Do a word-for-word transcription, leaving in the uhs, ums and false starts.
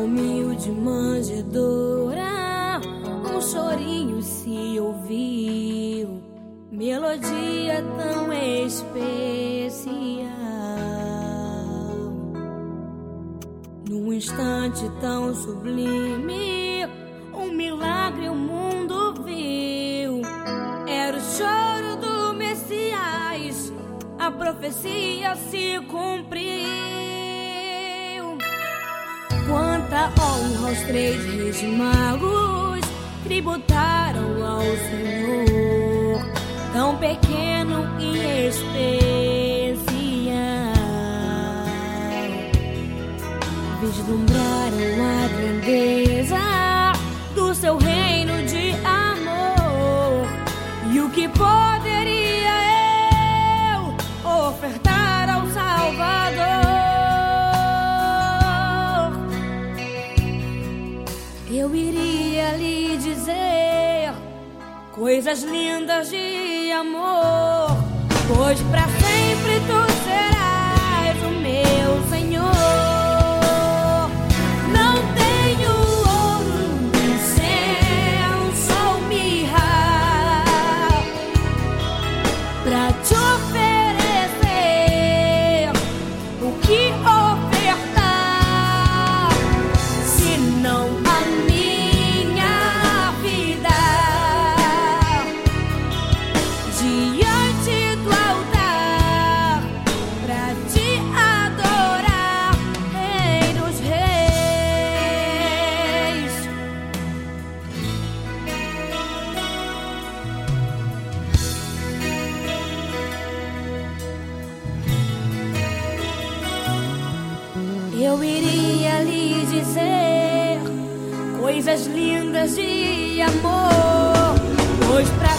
humilde manjedoura, um chorinho se ouviu, melodia tão especial. Num instante tão sublime, um milagre o mundo viu. Era o choro do Messias, a profecia se cumpriu. Quanta honra os três reis magos tributaram ao Senhor, tão pequeno e especial. Vislumbraram a grandeza do seu reino de amor, e o que poderia eu ofertar ao Salvador? Eu iria lhe dizer coisas lindas de amor, pois pra sempre tu serás o meu Senhor. Não tenho ouro, incenso ou mirra pra te oferecer. O que ofertar, senão a minha vida diante do altar, pra te adorar, Rei dos Reis. Eu iria lhe dizer coisas lindas de amor, pois pra